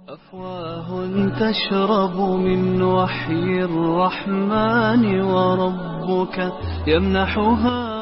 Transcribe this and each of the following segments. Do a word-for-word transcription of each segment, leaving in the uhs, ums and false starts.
أفواه تشرب من وحي الرحمن وربك يمنحها.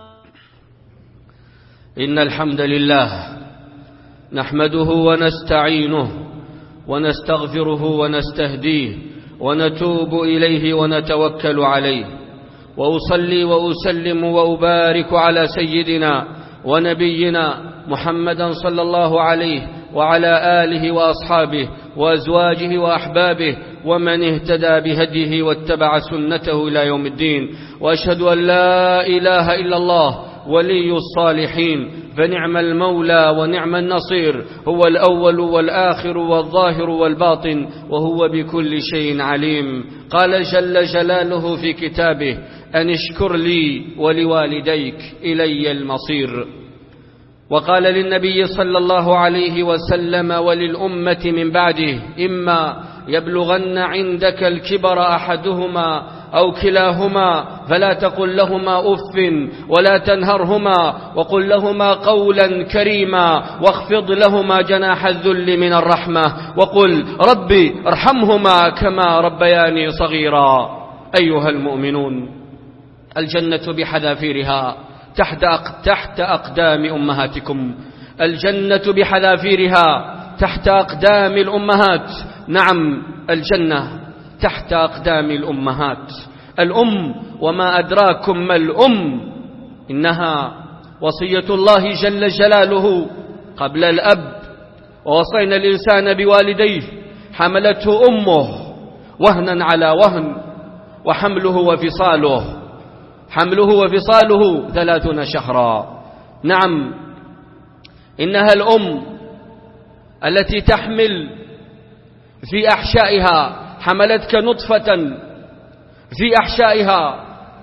إن الحمد لله نحمده ونستعينه ونستغفره ونستهديه ونتوب إليه ونتوكل عليه، وأصلي وأسلم وأبارك على سيدنا ونبينا محمدا صلى الله عليه وعلى آله وأصحابه وأزواجه وأحبابه ومن اهتدى بهديه واتبع سنته إلى يوم الدين. وأشهد أن لا إله إلا الله ولي الصالحين، فنعم المولى ونعم النصير، هو الأول والآخر والظاهر والباطن، وهو بكل شيء عليم. قال جل جلاله في كتابه: أن اشكر لي ولوالديك إلي المصير. وقال للنبي صلى الله عليه وسلم وللأمة من بعده: إما يبلغن عندك الكبر أحدهما أو كلاهما فلا تقل لهما أف ولا تنهرهما وقل لهما قولا كريما واخفض لهما جناح الذل من الرحمة وقل ربي ارحمهما كما ربياني صغيرا. أيها المؤمنون، الجنة بحذافيرها تحت تحت أقدام أمهاتكم. الجنة بحذافيرها تحت أقدام الأمهات. نعم، الجنة تحت أقدام الأمهات. الأم، وما أدراكم ما الأم، إنها وصية الله جل جلاله قبل الأب. ووصينا الإنسان بوالديه، حملته أمه وهنا على وهن، وحمله وفصاله حمله وفصاله ثلاثون شهرا. نعم، إنها الأم التي تحمل في أحشائها، حملتك نطفة في أحشائها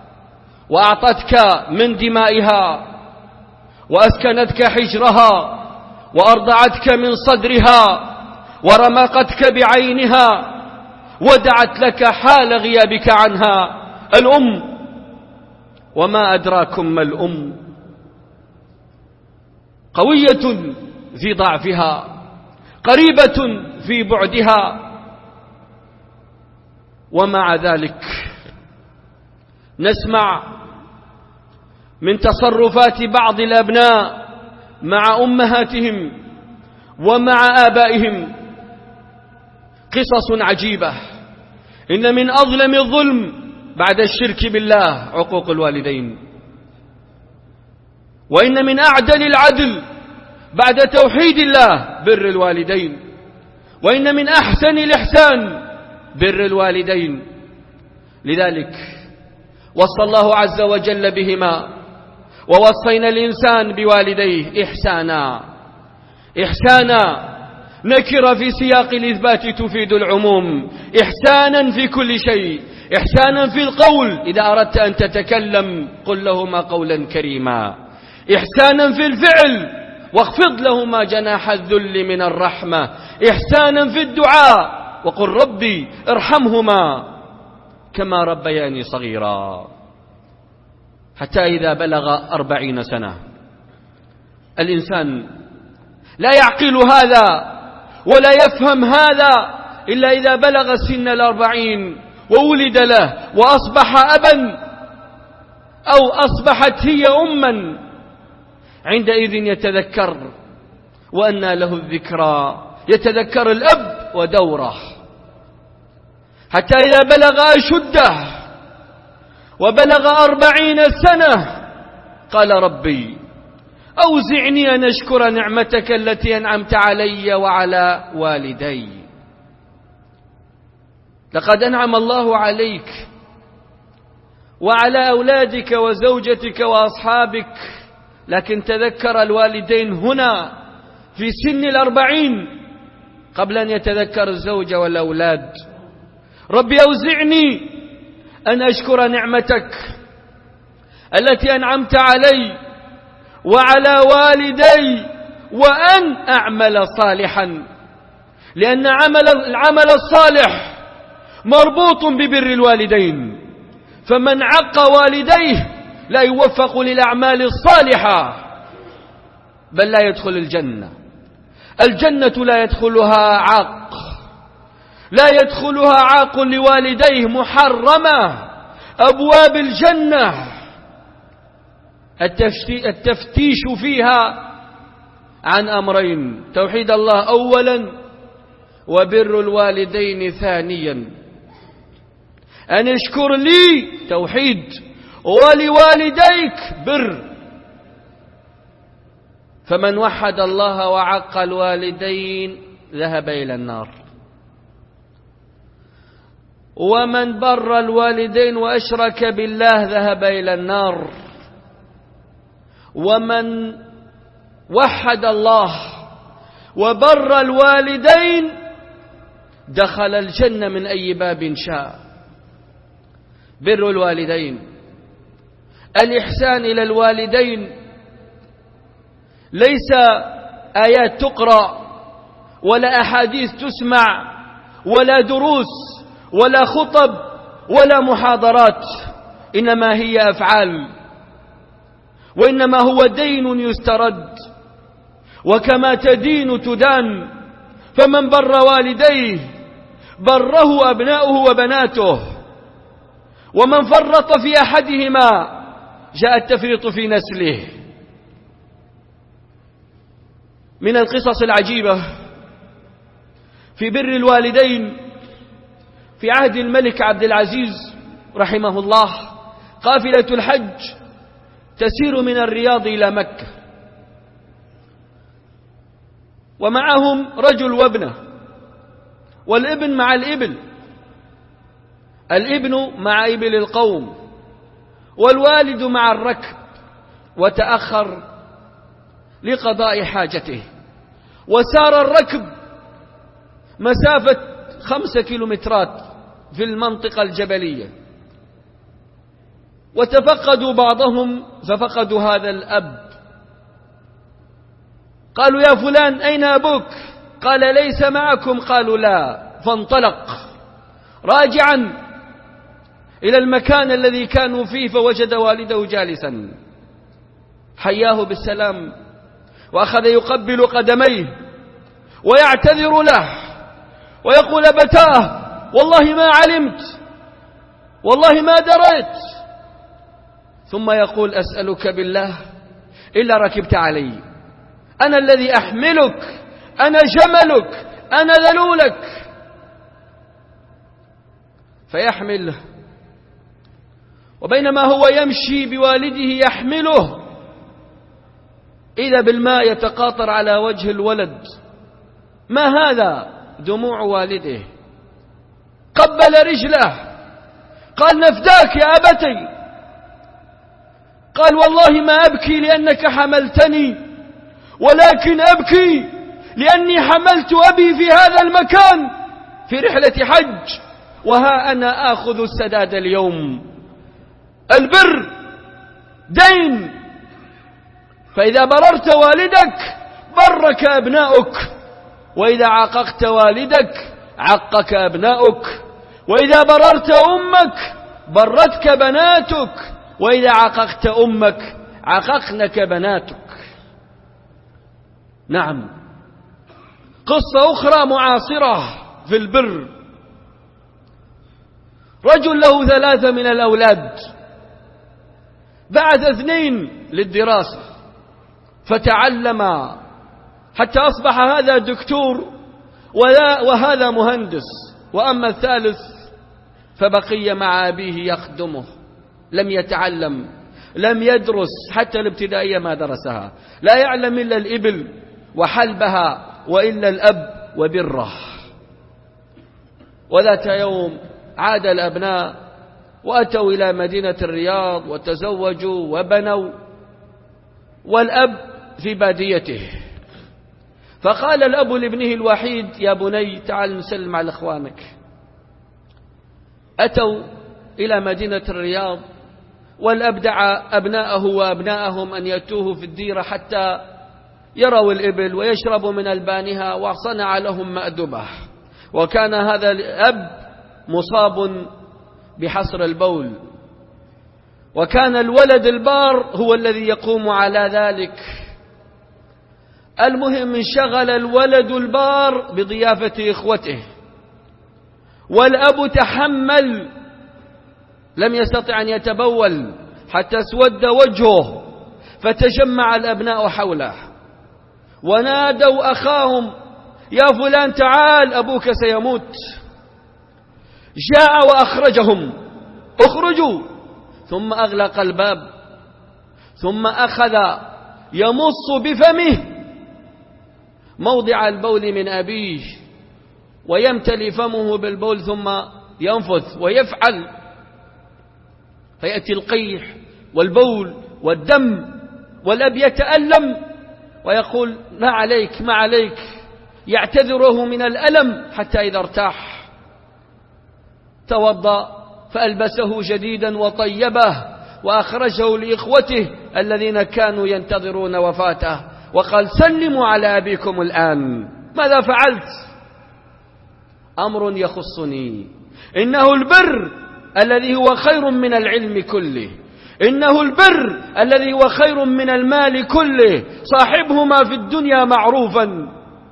وأعطتك من دمائها وأسكنتك حجرها وأرضعتك من صدرها ورمقتك بعينها ودعت لك حال غيابك عنها. الأم، وما أدراكم ما الأم، قوية في ضعفها، قريبة في بعدها، ومع ذلك نسمع من تصرفات بعض الأبناء مع أمهاتهم ومع آبائهم قصص عجيبة. إن من أظلم الظلم بعد الشرك بالله عقوق الوالدين، وإن من أعدل العدل بعد توحيد الله بر الوالدين، وإن من أحسن الإحسان بر الوالدين. لذلك وصى الله عز وجل بهما، ووصينا الإنسان بوالديه إحسانا. إحسانا نكرة في سياق الإثبات تفيد العموم. إحسانا في كل شيء، إحسانا في القول، إذا أردت أن تتكلم قل لهما قولا كريما. إحسانا في الفعل، واخفض لهما جناح الذل من الرحمة. إحسانا في الدعاء، وقل ربي ارحمهما كما ربياني صغيرا. حتى إذا بلغ أربعين سنة الإنسان لا يعقل هذا ولا يفهم هذا إلا إذا بلغ سن الأربعين وولد له وأصبح أبا أو أصبحت هي أما. عندئذ يتذكر وأنى له الذكرى، يتذكر الأب ودوره. حتى إذا بلغ أشده وبلغ أربعين سنة قال ربي أوزعني أن أشكر نعمتك التي أنعمت علي وعلى والدي. لقد أنعم الله عليك وعلى أولادك وزوجتك وأصحابك، لكن تذكر الوالدين هنا في سن الأربعين قبل أن يتذكر الزوجة والأولاد. ربي أوزعني أن أشكر نعمتك التي أنعمت علي وعلى والدي وأن أعمل صالحا، لأن عمل العمل الصالح مربوط ببر الوالدين، فمن عق والديه لا يوفق للأعمال الصالحة بل لا يدخل الجنة. الجنة لا يدخلها عاق لا يدخلها عاق لوالديه، محرمة، أبواب الجنة التفتيش فيها عن أمرين: توحيد الله أولا، وبر الوالدين ثانيا. أن اشكر لي توحيد، ولوالديك بر. فمن وحد الله وعق الوالدين ذهب إلى النار، ومن بر الوالدين وأشرك بالله ذهب إلى النار، ومن وحد الله وبر الوالدين دخل الجنة من أي باب شاء. بر الوالدين، الإحسان إلى الوالدين ليس آيات تقرأ ولا أحاديث تسمع ولا دروس ولا خطب ولا محاضرات، إنما هي أفعال، وإنما هو دين يسترد، وكما تدين تدان. فمن بر والديه بره أبناؤه وبناته، ومن فرط في أحدهما جاء التفريط في نسله. من القصص العجيبة في بر الوالدين في عهد الملك عبد العزيز رحمه الله، قافلة الحج تسير من الرياض إلى مكة، ومعهم رجل وابنه، والابن مع الإبل، الابن مع إبل القوم، والوالد مع الركب، وتأخر لقضاء حاجته، وسار الركب مسافة خمسة كيلومترات في المنطقة الجبلية، وتفقدوا بعضهم ففقدوا هذا الأب. قالوا: يا فلان أين أبوك؟ قال: ليس معكم. قالوا: لا. فانطلق راجعا إلى المكان الذي كانوا فيه، فوجد والده جالسا، حياه بالسلام، وأخذ يقبل قدميه ويعتذر له ويقول: أبتاه، والله ما علمت، والله ما دريت. ثم يقول: أسألك بالله إلا ركبت علي، أنا الذي أحملك، أنا جملك، أنا ذلولك. فيحمله، وبينما هو يمشي بوالده يحمله، إذا بالماء يتقاطر على وجه الولد. ما هذا؟ دموع والده. قبل رجله، قال: نفداك يا أبتي. قال: والله ما أبكي لأنك حملتني، ولكن أبكي لأني حملت أبي في هذا المكان في رحلة حج، وها أنا آخذ السداد اليوم. البر دين، فإذا بررت والدك برك أبناؤك، وإذا عققت والدك عقك أبناؤك، وإذا بررت أمك برتك بناتك، وإذا عققت أمك عققنك بناتك. نعم. قصة أخرى معاصرة في البر: رجل له ثلاثة من الأولاد، بعث اثنين للدراسة فتعلم حتى أصبح هذا دكتور وهذا مهندس، وأما الثالث فبقي مع أبيه يخدمه، لم يتعلم، لم يدرس، حتى الابتدائية ما درسها، لا يعلم إلا الإبل وحلبها وإلا الأب وبره. وذات يوم عاد الأبناء وأتوا إلى مدينة الرياض وتزوجوا وبنوا، والأب في باديته. فقال الأب لابنه الوحيد: يا بني تعال نسلم على إخوانك. أتوا إلى مدينة الرياض، والأب دعا أبناءه وأبناءهم أن يأتوه في الديرة حتى يروا الإبل ويشربوا من ألبانها، وصنع لهم مأدبة. وكان هذا الأب مصاب بحصر البول، وكان الولد البار هو الذي يقوم على ذلك. المهم انشغل الولد البار بضيافة إخوته، والأب تحمل، لم يستطع أن يتبول حتى اسود وجهه، فتجمع الأبناء حوله ونادوا أخاهم: يا فلان تعال أبوك سيموت. جاء وأخرجهم: اخرجوا. ثم أغلق الباب، ثم أخذ يمص بفمه موضع البول من أبيه ويمتلي فمه بالبول ثم ينفث ويفعل، فيأتي القيح والبول والدم، والأب يتألم ويقول: ما عليك ما عليك، يعتذره من الألم حتى إذا ارتاح توضأ فألبسه جديدا وطيبه وأخرجه لإخوته الذين كانوا ينتظرون وفاته، وقال: سلموا على أبيكم الآن. ماذا فعلت؟ أمر يخصني، إنه البر الذي هو خير من العلم كله، إنه البر الذي هو خير من المال كله، صاحبهما في الدنيا معروفا.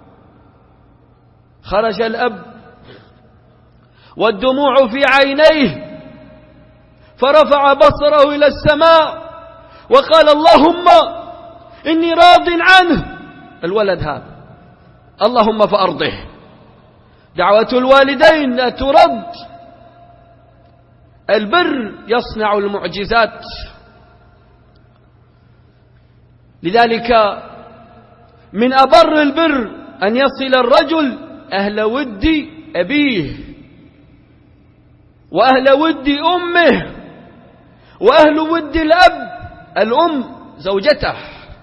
خرج الأب والدموع في عينيه، فرفع بصره إلى السماء وقال: اللهم إني راض عنه. الولد هذا اللهم فأرضه. دعوة الوالدين لا ترد. البر يصنع المعجزات. لذلك من أبر البر أن يصل الرجل أهل ود أبيه وأهل ود أمه وأهل ود الأب الأم زوجته،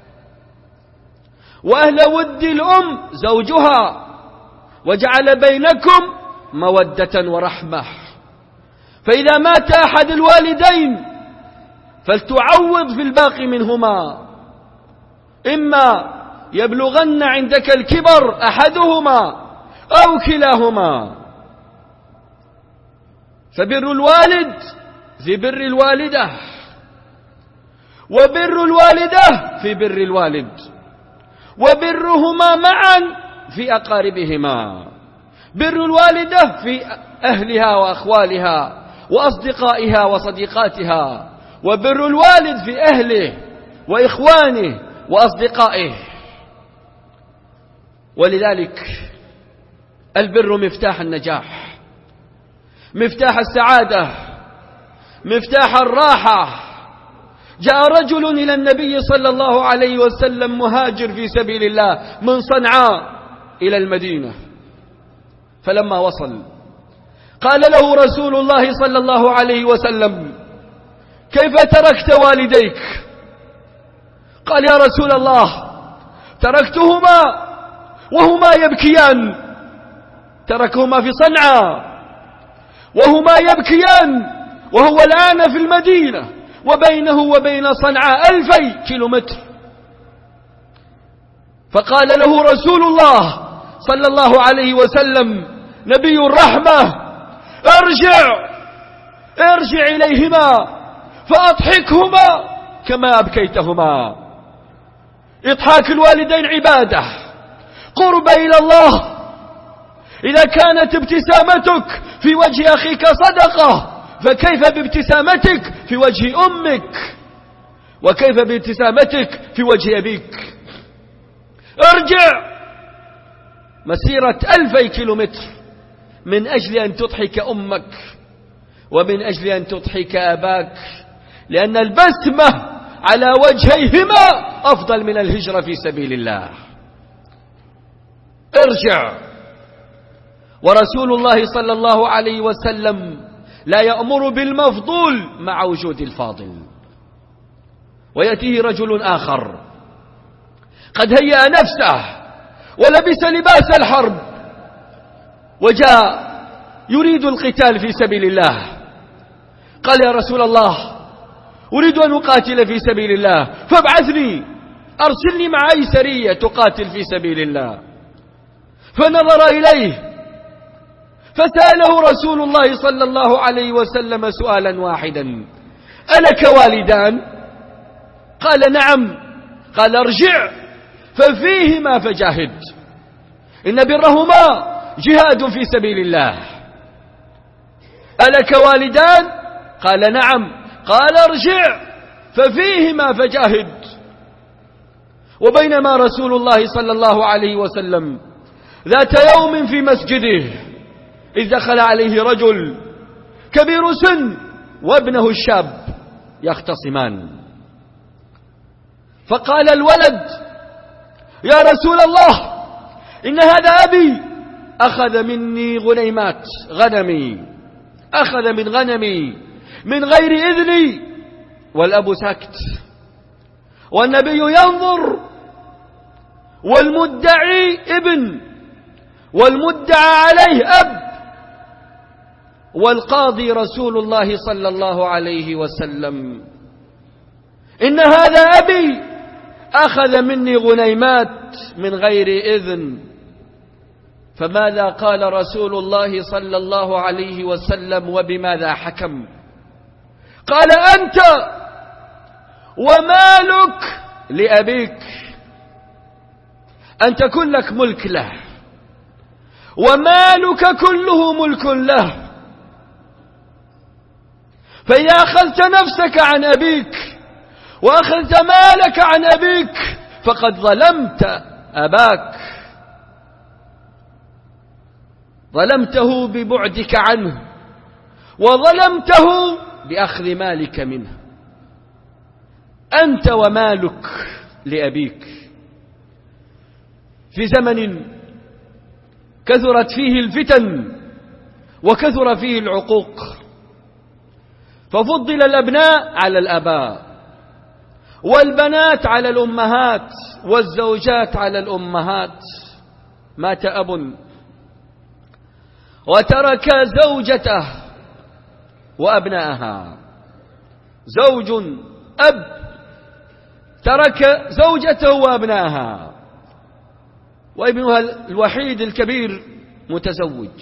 وأهل ود الأم زوجها، وجعل بينكم مودة ورحمة. فإذا مات أحد الوالدين فلتعوض في الباقي منهما، إما يبلغن عندك الكبر أحدهما أو كلاهما. فبر الوالد في بر الوالدة، وبر الوالدة في بر الوالد، وبرهما معا في أقاربهما. بر الوالدة في أهلها وأخوالها وأصدقائها وصديقاتها، وبر الوالد في أهله وإخوانه وأصدقائه. ولذلك البر مفتاح النجاح، مفتاح السعادة، مفتاح الراحة. جاء رجل إلى النبي صلى الله عليه وسلم مهاجر في سبيل الله من صنعاء إلى المدينة، فلما وصل قال له رسول الله صلى الله عليه وسلم: كيف تركت والديك؟ قال: يا رسول الله تركتهما وهما يبكيان، تركهما في صنعاء وهما يبكيان، وهو الآن في المدينة وبينه وبين صنعاء ألفي كيلومتر. فقال له رسول الله صلى الله عليه وسلم نبي الرحمة: ارجع ارجع إليهما فأضحكهما كما أبكيتهما. إضحاك الوالدين عبادة، قرب إلى الله. إذا كانت ابتسامتك في وجه أخيك صدقة، فكيف بابتسامتك في وجه أمك؟ وكيف بابتسامتك في وجه أبيك؟ ارجع مسيرة ألفي كيلومتر من أجل أن تضحك أمك ومن أجل أن تضحك أباك، لأن البسمة على وجهيهما أفضل من الهجرة في سبيل الله. ارجع. ورسول الله صلى الله عليه وسلم لا يأمر بالمفضول مع وجود الفاضل. ويأتيه رجل آخر قد هيأ نفسه ولبس لباس الحرب وجاء يريد القتال في سبيل الله. قال: يا رسول الله أريد أن أقاتل في سبيل الله، فابعثني أرسلني مع أي سرية تقاتل في سبيل الله. فنظر إليه فسأله رسول الله صلى الله عليه وسلم سؤالا واحدا: ألك والدان؟ قال: نعم. قال: ارجع ففيهما فجاهد، إن برهما جهاد في سبيل الله. ألك والدان؟ قال نعم. قال ارجع ففيهما فجاهد. وبينما رسول الله صلى الله عليه وسلم ذات يوم في مسجده إذ دخل عليه رجل كبير سن وابنه الشاب يختصمان، فقال الولد يا رسول الله إن هذا أبي أخذ مني غنيمات غنمي، أخذ من غنمي من غير إذني. والأب ساكت والنبي ينظر، والمدعي ابن والمدعى عليه أب، والقاضي رسول الله صلى الله عليه وسلم. إن هذا أبي أخذ مني غنيمات من غير إذن. فماذا قال رسول الله صلى الله عليه وسلم وبماذا حكم؟ قال أنت ومالك لأبيك، أنت كلك ملك له ومالك كله ملك له، فإذا أخذت نفسك عن أبيك وأخذت مالك عن أبيك فقد ظلمت أباك، ظلمته ببعدك عنه وظلمته بأخذ مالك منه. أنت ومالك لأبيك. في زمن كثرت فيه الفتن وكثر فيه العقوق، ففضل الأبناء على الآباء والبنات على الأمهات والزوجات على الأمهات. مات أب وترك زوجته وأبنائها، زوج أب ترك زوجته وأبنائها، وابنها الوحيد الكبير متزوج،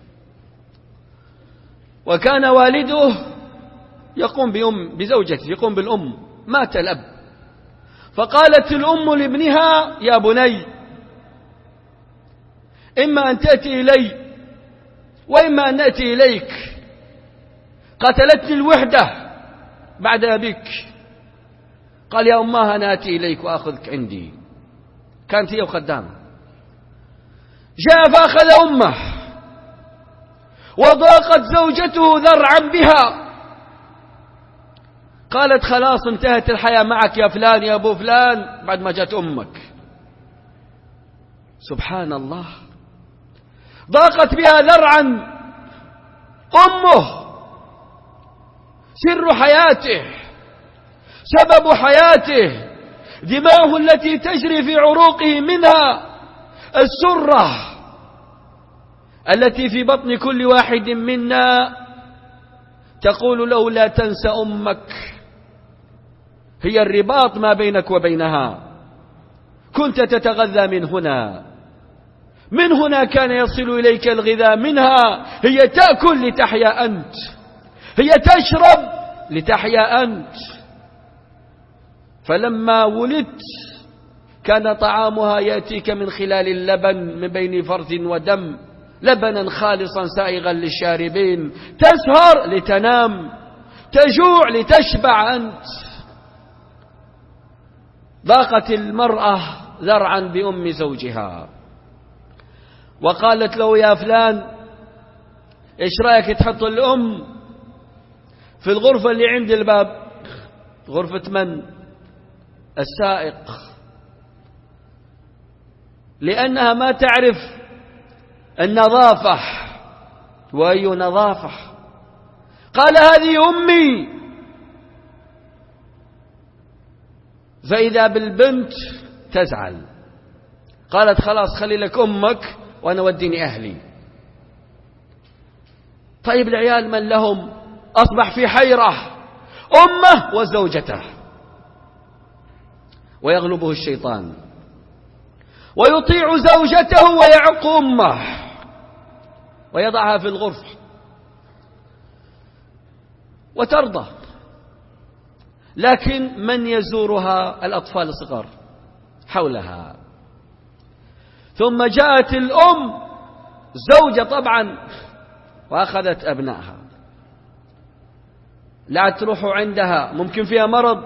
وكان والده يقوم بأم بزوجته يقوم بالأم. مات الأب، فقالت الأم لابنها يا بني إما أن تأتي إلي وإما أن نأتي إليك، قتلتني الوحدة بعد أبيك. قال يا أمها أنا آتي إليك وأخذك عندي. كانت هي وخدامة. جاء فأخذ أمه وضاقت زوجته ذرعا بها، قالت خلاص انتهت الحياة معك يا فلان يا أبو فلان بعد ما جاءت أمك. سبحان الله، ضاقت بها ذرعا أمه، سر حياته سبب حياته، دماؤه التي تجري في عروقه منها السرة التي في بطن كل واحد منا تقول له لا تنسى أمك، هي الرباط ما بينك وبينها. كنت تتغذى من هنا، من هنا كان يصل إليك الغذاء، منها هي تأكل لتحيا أنت، هي تشرب لتحيا أنت. فلما ولدت كان طعامها يأتيك من خلال اللبن من بين فرث ودم، لبنا خالصا سائغا للشاربين، تسهر لتنام، تجوع لتشبع أنت. ضاقت المرأة ذرعا بأم زوجها، وقالت له يا فلان إيش رأيك تحط الأم في الغرفة اللي عند الباب؟ غرفة من؟ السائق، لأنها ما تعرف النظافة. وأي نظافة؟ قال هذه أمي. فإذا بالبنت تزعل، قالت خلاص خلي لك أمك وأنا وديني أهلي. طيب العيال من لهم؟ أصبح في حيرة، أمه وزوجته، ويغلبه الشيطان ويطيع زوجته ويعق أمه ويضعها في الغرفة وترضى. لكن من يزورها؟ الأطفال الصغار حولها. ثم جاءت الأم زوجة طبعا وأخذت أبنائها لا تروحوا عندها ممكن فيها مرض.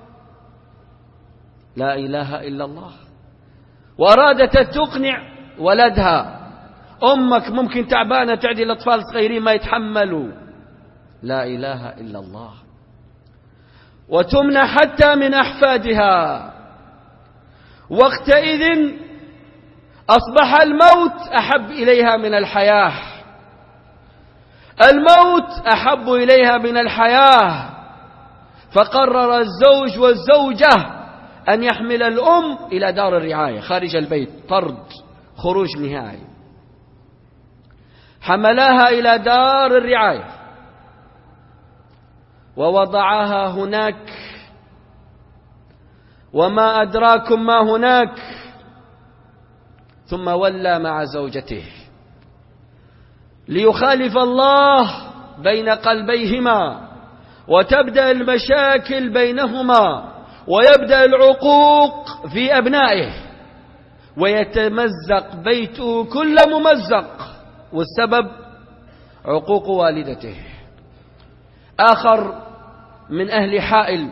لا إله إلا الله. وأرادت تقنع ولدها أمك ممكن تعبانة تعدي الأطفال صغيرين ما يتحملوا. لا إله إلا الله. وتمنع حتى من أحفادها. وقتئذ أصبح الموت أحب إليها من الحياة. الموت أحب إليها من الحياة. فقرر الزوج والزوجة أن يحمل الأم إلى دار الرعاية خارج البيت، طرد، خروج نهائي. حملاها إلى دار الرعاية ووضعها هناك، وما أدراكم ما هناك، ثم ولى مع زوجته ليخالف الله بين قلبيهما، وتبدأ المشاكل بينهما، ويبدأ العقوق في أبنائه، ويتمزق بيته كل ممزق، والسبب عقوق والدته. آخر من أهل حائل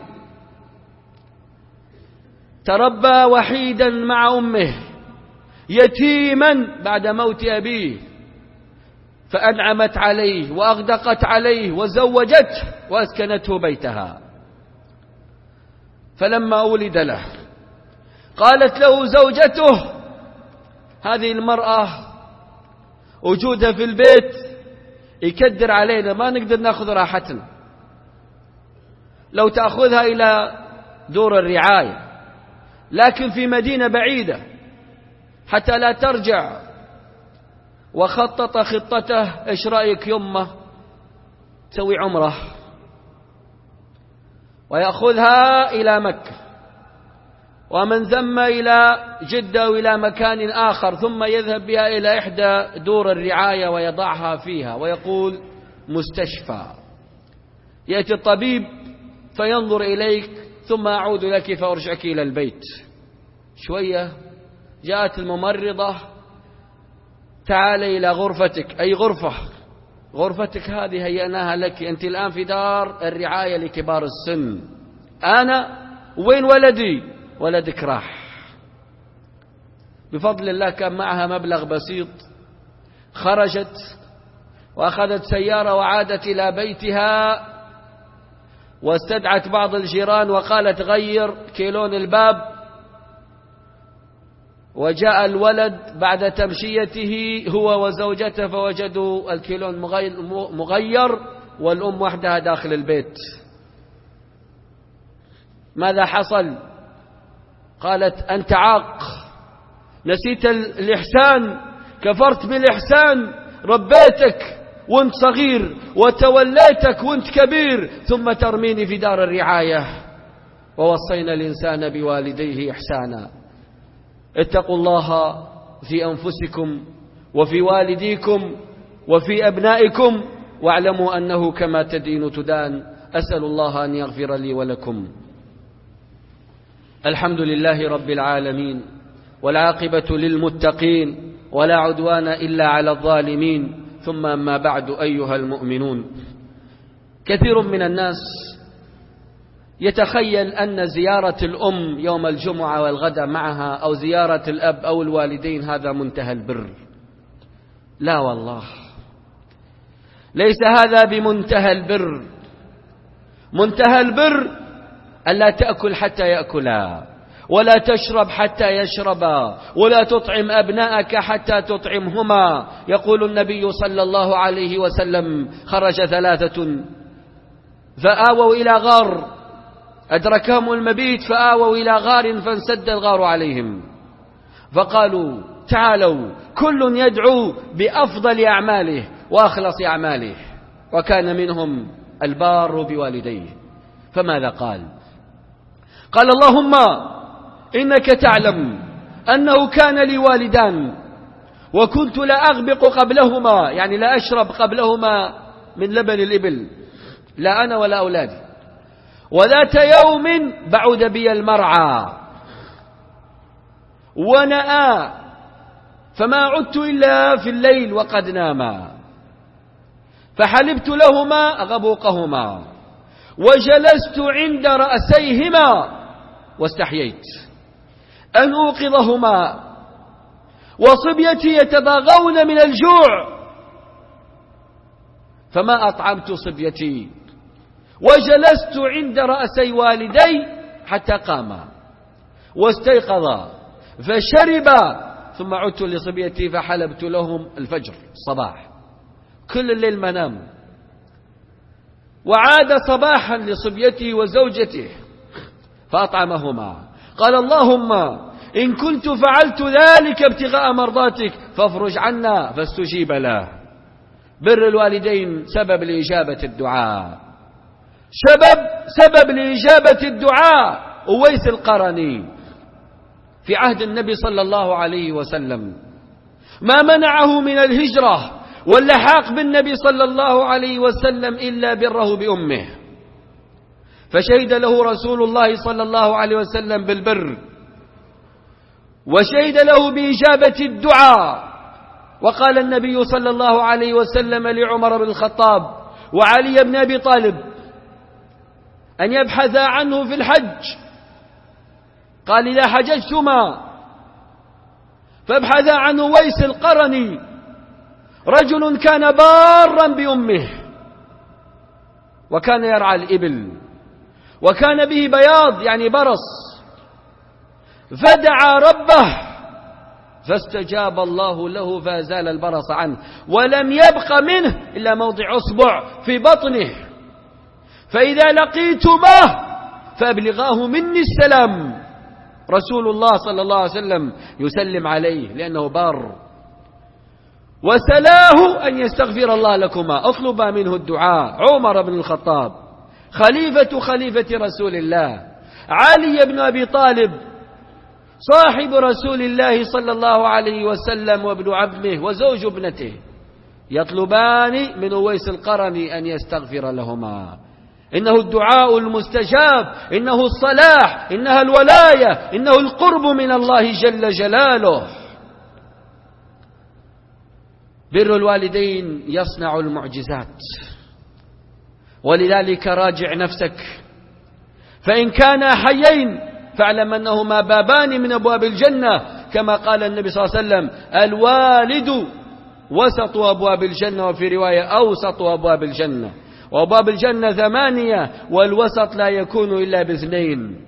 تربى وحيدا مع أمه يتيما بعد موت أبيه، فأنعمت عليه وأغدقت عليه وزوجته وأسكنته بيتها. فلما ولد له قالت له زوجته: هذه المرأة وجودها في البيت يكدر علينا، ما نقدر نأخذ راحتنا، لو تأخذها إلى دور الرعاية لكن في مدينة بعيدة حتى لا ترجع. وخطط خطته: إيش رأيك يمه تسوي عمره ويأخذها إلى مكة، ومن ثم إلى جدة وإلى مكان آخر، ثم يذهب بها إلى إحدى دور الرعاية ويضعها فيها ويقول: مستشفى. يأتي الطبيب فينظر إليك ثم أعود لك فأرجعك إلى البيت. شوية جاءت الممرضة: تعالي إلى غرفتك. أي غرفة؟ غرفتك هذه هيئناها لك، أنت الآن في دار الرعاية لكبار السن. أنا وين ولدي؟ ولدك راح. بفضل الله كان معها مبلغ بسيط، خرجت وأخذت سيارة وعادت إلى بيتها، واستدعت بعض الجيران وقالت: غير كيلون الباب. وجاء الولد بعد تمشيته هو وزوجته فوجدوا الكيلون مغير والأم وحدها داخل البيت. ماذا حصل؟ قالت: أنت عاق، نسيت الإحسان، كفرت بالإحسان، ربيتك وانت صغير وتوليتك وانت كبير، ثم ترميني في دار الرعاية. ووصينا الإنسان بوالديه إحسانا. اتقوا الله في أنفسكم وفي والديكم وفي أبنائكم، واعلموا أنه كما تدين تدان. أسأل الله أن يغفر لي ولكم. الحمد لله رب العالمين، والعاقبة للمتقين، ولا عدوان إلا على الظالمين. ثم أما بعد، أيها المؤمنون، كثير من الناس يتخيل أن زيارة الأم يوم الجمعة والغداء معها أو زيارة الأب أو الوالدين هذا منتهى البر. لا والله، ليس هذا بمنتهى البر. منتهى البر ألا تأكل حتى يأكلا، ولا تشرب حتى يشربا، ولا تطعم أبناءك حتى تطعمهما. يقول النبي صلى الله عليه وسلم: خرج ثلاثة فآووا إلى غار، أدركهم المبيت فآووا إلى غار فانسد الغار عليهم، فقالوا: تعالوا كل يدعو بأفضل أعماله وأخلص أعماله. وكان منهم البار بوالديه. فماذا قال؟ قال: اللهم إنك تعلم أنه كان لي والدان، وكنت لا أغبق قبلهما، يعني لا أشرب قبلهما من لبن الإبل، لا أنا ولا أولادي. وذات يوم بعد بي المرعى ونأى، فما عدت إلا في الليل وقد ناما، فحلبت لهما غبوقهما، وجلست عند رأسيهما واستحييت أن أوقظهما وصبيتي يتباغون من الجوع، فما أطعمت صبيتي، وجلست عند رأسي والدي حتى قاما واستيقظا فشربا، ثم عدت لصبيتي فحلبت لهم الفجر الصباح، كل الليل ما نام، وعاد صباحا لصبيتي وزوجته فأطعمهما. قال اللهم إن كنت فعلت ذلك ابتغاء مرضاتك فافرج عنا، فاستجيب له. بر الوالدين سبب لإجابة الدعاء، سبب سبب لإجابة الدعاء. أويس القرني في عهد النبي صلى الله عليه وسلم ما منعه من الهجرة واللحاق بالنبي صلى الله عليه وسلم إلا بره بأمه، فشهد له رسول الله صلى الله عليه وسلم بالبر، وشهد له بإجابة الدعاء. وقال النبي صلى الله عليه وسلم لعمر بن الخطاب وعلي بن أبي طالب أن يبحث عنه في الحج، قال إذا حججتما فابحث عن أويس القرني، رجل كان بارا بأمه وكان يرعى الإبل وكان به بياض يعني برص، فدعا ربه فاستجاب الله له فأزال البرص عنه، ولم يبق منه إلا موضع أصبع في بطنه، فإذا لقيتماه فأبلغاه مني السلام. رسول الله صلى الله عليه وسلم يسلم عليه لأنه بار، وسلاه أن يستغفر الله لكما، أطلبا منه الدعاء. عمر بن الخطاب خليفة خليفة رسول الله، علي بن أبي طالب صاحب رسول الله صلى الله عليه وسلم وابن عمه وزوج ابنته، يطلبان من أويس القرني أن يستغفر لهما. إنه الدعاء المستجاب، إنه الصلاح، إنها الولاية، إنه القرب من الله جل جلاله. بر الوالدين يصنع المعجزات، ولذلك راجع نفسك، فإن كانا حيين فاعلم أنهما بابان من أبواب الجنة، كما قال النبي صلى الله عليه وسلم الوالد وسط أبواب الجنة، وفي رواية أوسط أبواب الجنة، وأبواب الجنة ثمانية، والوسط لا يكون إلا باثنين.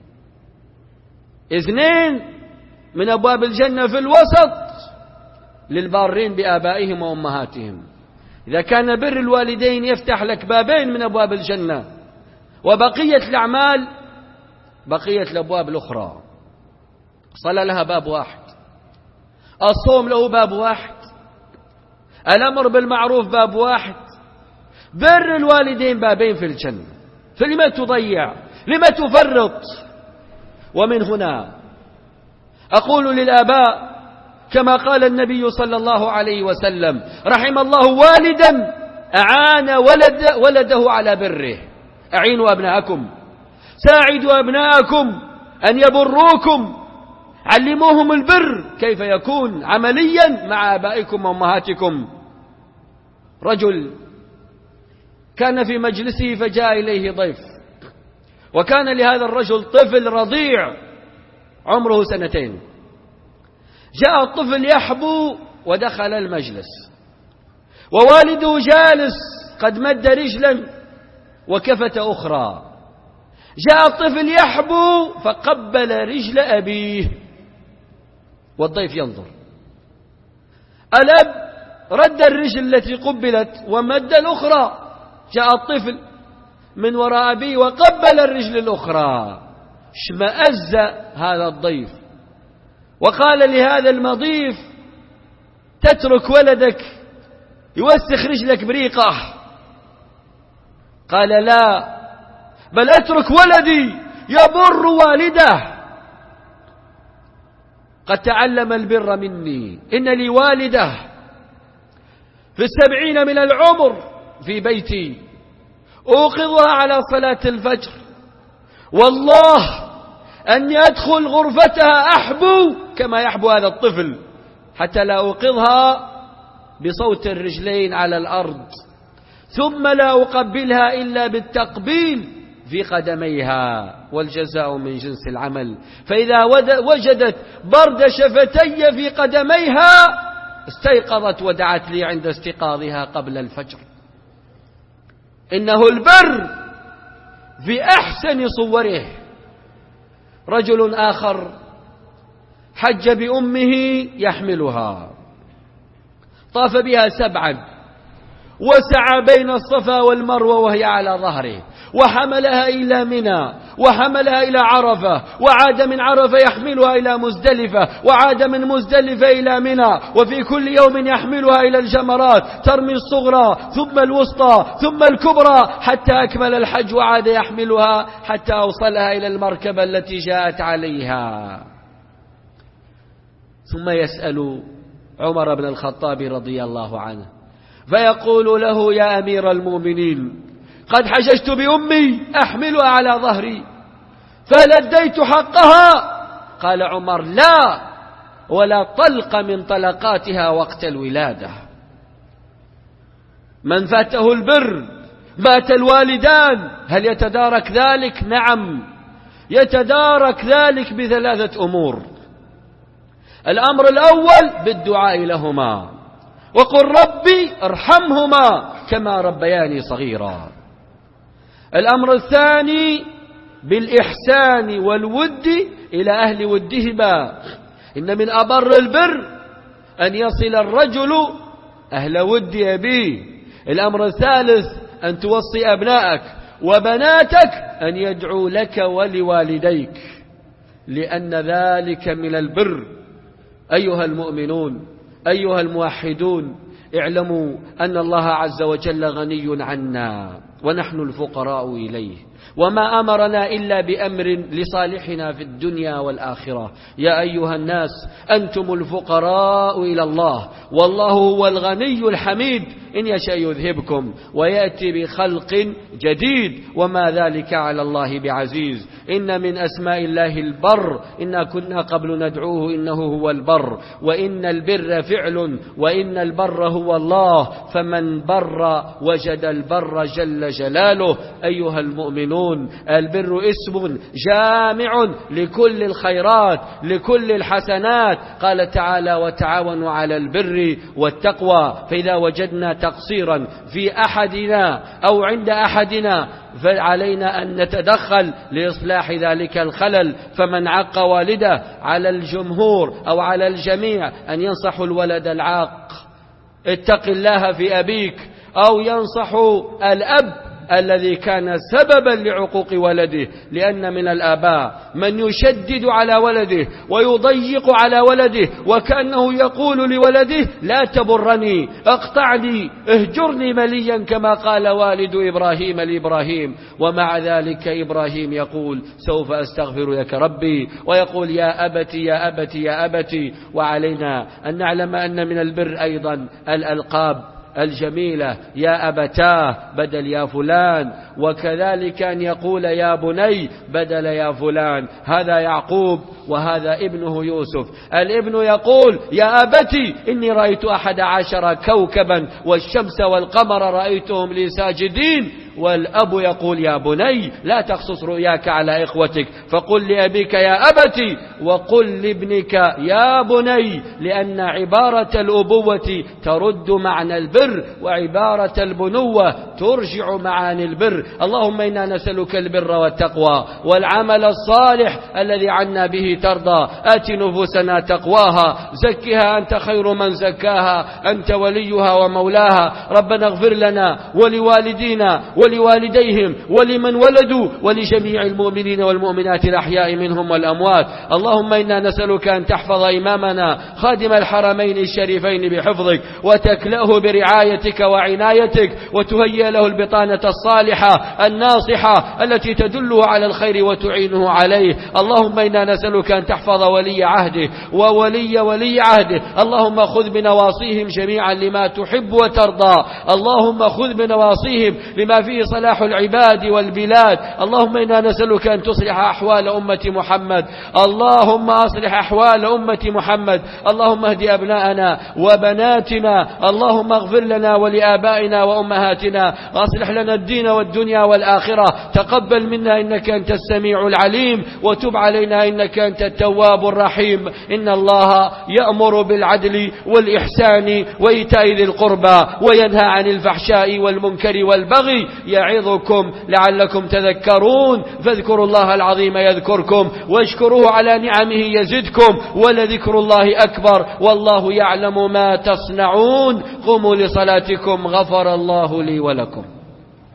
اثنين من أبواب الجنة في الوسط للبارين بآبائهم وأمهاتهم. إذا كان بر الوالدين يفتح لك بابين من أبواب الجنة، وبقية الأعمال بقية الأبواب الأخرى. صلى لها باب واحد، الصوم له باب واحد، الأمر بالمعروف باب واحد، بر الوالدين بابين في الجنة، فلما تضيع؟ لما تفرط؟ ومن هنا أقول للآباء كما قال النبي صلى الله عليه وسلم رحم الله والدا أعان ولد ولده على بره. أعينوا أبناءكم، ساعدوا أبناءكم أن يبروكم، علموهم البر كيف يكون عمليا مع آبائكم وأمهاتكم. رجل كان في مجلسه فجاء إليه ضيف، وكان لهذا الرجل طفل رضيع عمره سنتين. جاء الطفل يحبو ودخل المجلس، ووالده جالس قد مد رجلا وكفة أخرى. جاء الطفل يحبو فقبل رجل أبيه، والضيف ينظر. الأب رد الرجل التي قبلت ومد الأخرى. جاء الطفل من وراء أبيه وقبل الرجل الأخرى. اشمأز هذا الضيف وقال لهذا المضيف تترك ولدك يوسخ رجلك بريقة؟ قال لا، بل أترك ولدي يبر والده، قد تعلم البر مني. إن لي والدة في السبعين من العمر في بيتي أوقظها على صلاة الفجر، والله أني أدخل غرفتها أحبو كما يحبو هذا الطفل، حتى لا أوقظها بصوت الرجلين على الأرض. ثم لا أقبلها إلا بالتقبيل في قدميها، والجزاء من جنس العمل. فإذا وجدت برد شفتي في قدميها استيقظت ودعت لي عند استيقاظها قبل الفجر. إنه البر في أحسن صوره. رجل آخر حج بأمه يحملها، طاف بها سبعا وسعى بين الصفا والمروة وهي على ظهره، وحملها إلى منى، وحملها إلى عرفة، وعاد من عرفة يحملها إلى مزدلفة، وعاد من مزدلفة إلى منى، وفي كل يوم يحملها إلى الجمرات، ترمي الصغرى ثم الوسطى ثم الكبرى حتى أكمل الحج، وعاد يحملها حتى أوصلها إلى المركبة التي جاءت عليها. ثم يسأل عمر بن الخطاب رضي الله عنه فيقول له: يا أمير المؤمنين، قد حججت بأمي أحملها على ظهري، فهل أديت حقها؟ قال عمر: لا، ولا طلق من طلقاتها وقت الولادة. من فاته البر مات الوالدان، هل يتدارك ذلك؟ نعم، يتدارك ذلك بثلاثة أمور. الأمر الأول بالدعاء لهما، وقل ربي ارحمهما كما ربياني صغيرا. الأمر الثاني بالإحسان والود إلى أهل ودهما، إن من أبر البر أن يصل الرجل أهل ود أبيه. الأمر الثالث أن توصي أبنائك وبناتك أن يدعوا لك ولوالديك، لأن ذلك من البر. أيها المؤمنون، أيها الموحدون، اعلموا أن الله عز وجل غني عنا ونحن الفقراء إليه، وما أمرنا إلا بأمر لصالحنا في الدنيا والآخرة. يا أيها الناس، أنتم الفقراء إلى الله، والله هو الغني الحميد، إن يشاء يذهبكم ويأتي بخلق جديد، وما ذلك على الله بعزيز. إن من أسماء الله البر، إنا كنا قبل ندعوه إنه هو البر، وإن البر فعل، وإن البر هو الله، فمن بر وجد البر جل جلاله. أيها المؤمنون، البر اسم جامع لكل الخيرات، لكل الحسنات. قال تعالى: وتعاونوا على البر والتقوى. فإذا وجدنا تقصيرا في أحدنا أو عند أحدنا فعلينا أن نتدخل لإصلاح ذلك الخلل. فمن عق والده، على الجمهور أو على الجميع أن ينصحوا الولد العاق: اتق الله في أبيك، أو ينصحوا الأب الذي كان سببا لعقوق ولده، لأن من الآباء من يشدد على ولده ويضيق على ولده، وكأنه يقول لولده: لا تبرني، اقطعني، اهجرني مليا، كما قال والد إبراهيم لإبراهيم. ومع ذلك إبراهيم يقول: سوف أستغفر لك ربي، ويقول: يا أبتي يا أبتي يا أبتي. وعلينا أن نعلم أن من البر أيضا الألقاب الجميلة: يا أبتاه بدل يا فلان، وكذلك أن يقول يا بني بدل يا فلان. هذا يعقوب وهذا ابنه يوسف. الابن يقول: يا أبتي إني رأيت أحد عشر كوكبا والشمس والقمر رأيتهم لي ساجدين. والأب يقول: يا بني لا تقصص رؤياك على إخوتك، فقل لأبيك يا أبتي، وقل لابنك يا بني، لأن عبارة الأبوة ترد معنى البر، وعبارة البنوة ترجع معاني البر. اللهم إنا نسألك البر والتقوى والعمل الصالح الذي عنا به ترضى. آت نفوسنا تقواها، زكها أنت خير من زكاها، أنت وليها ومولاها. ربنا اغفر لنا ولوالدينا ولوالديهم ولمن ولدوا ولجميع المؤمنين والمؤمنات الأحياء منهم والأموات. اللهم إنا نسألك أن تحفظ إمامنا خادم الحرمين الشريفين بحفظك، وتكلأه برعايتك وعنايتك، وتهيئ له البطانة الصالحة الناصحة التي تدله على الخير وتعينه عليه. اللهم إنا نسألك أن تحفظ ولي عهده وولي ولي عهده. اللهم خذ بنواصيهم جميعا لما تحب وترضى. اللهم خذ بنواصيهم لما فيه فيه صلاح العباد والبلاد. اللهم إنا نسألك أن تصلح أحوال أمة محمد، اللهم أصلح أحوال أمة محمد. اللهم اهد أبناءنا وبناتنا، اللهم اغفر لنا ولآبائنا وأمهاتنا، وأصلح لنا الدين والدنيا والآخرة. تقبل منا إنك أنت السميع العليم، وتب علينا إنك أنت التواب الرحيم. إن الله يأمر بالعدل والإحسان وإيتاء ذي القربى وينهى عن الفحشاء والمنكر والبغي يعظكم لعلكم تذكرون. فاذكروا الله العظيم يذكركم، واشكروه على نعمه يزدكم، ولذكر الله أكبر، والله يعلم ما تصنعون. قوموا لصلاتكم، غفر الله لي ولكم.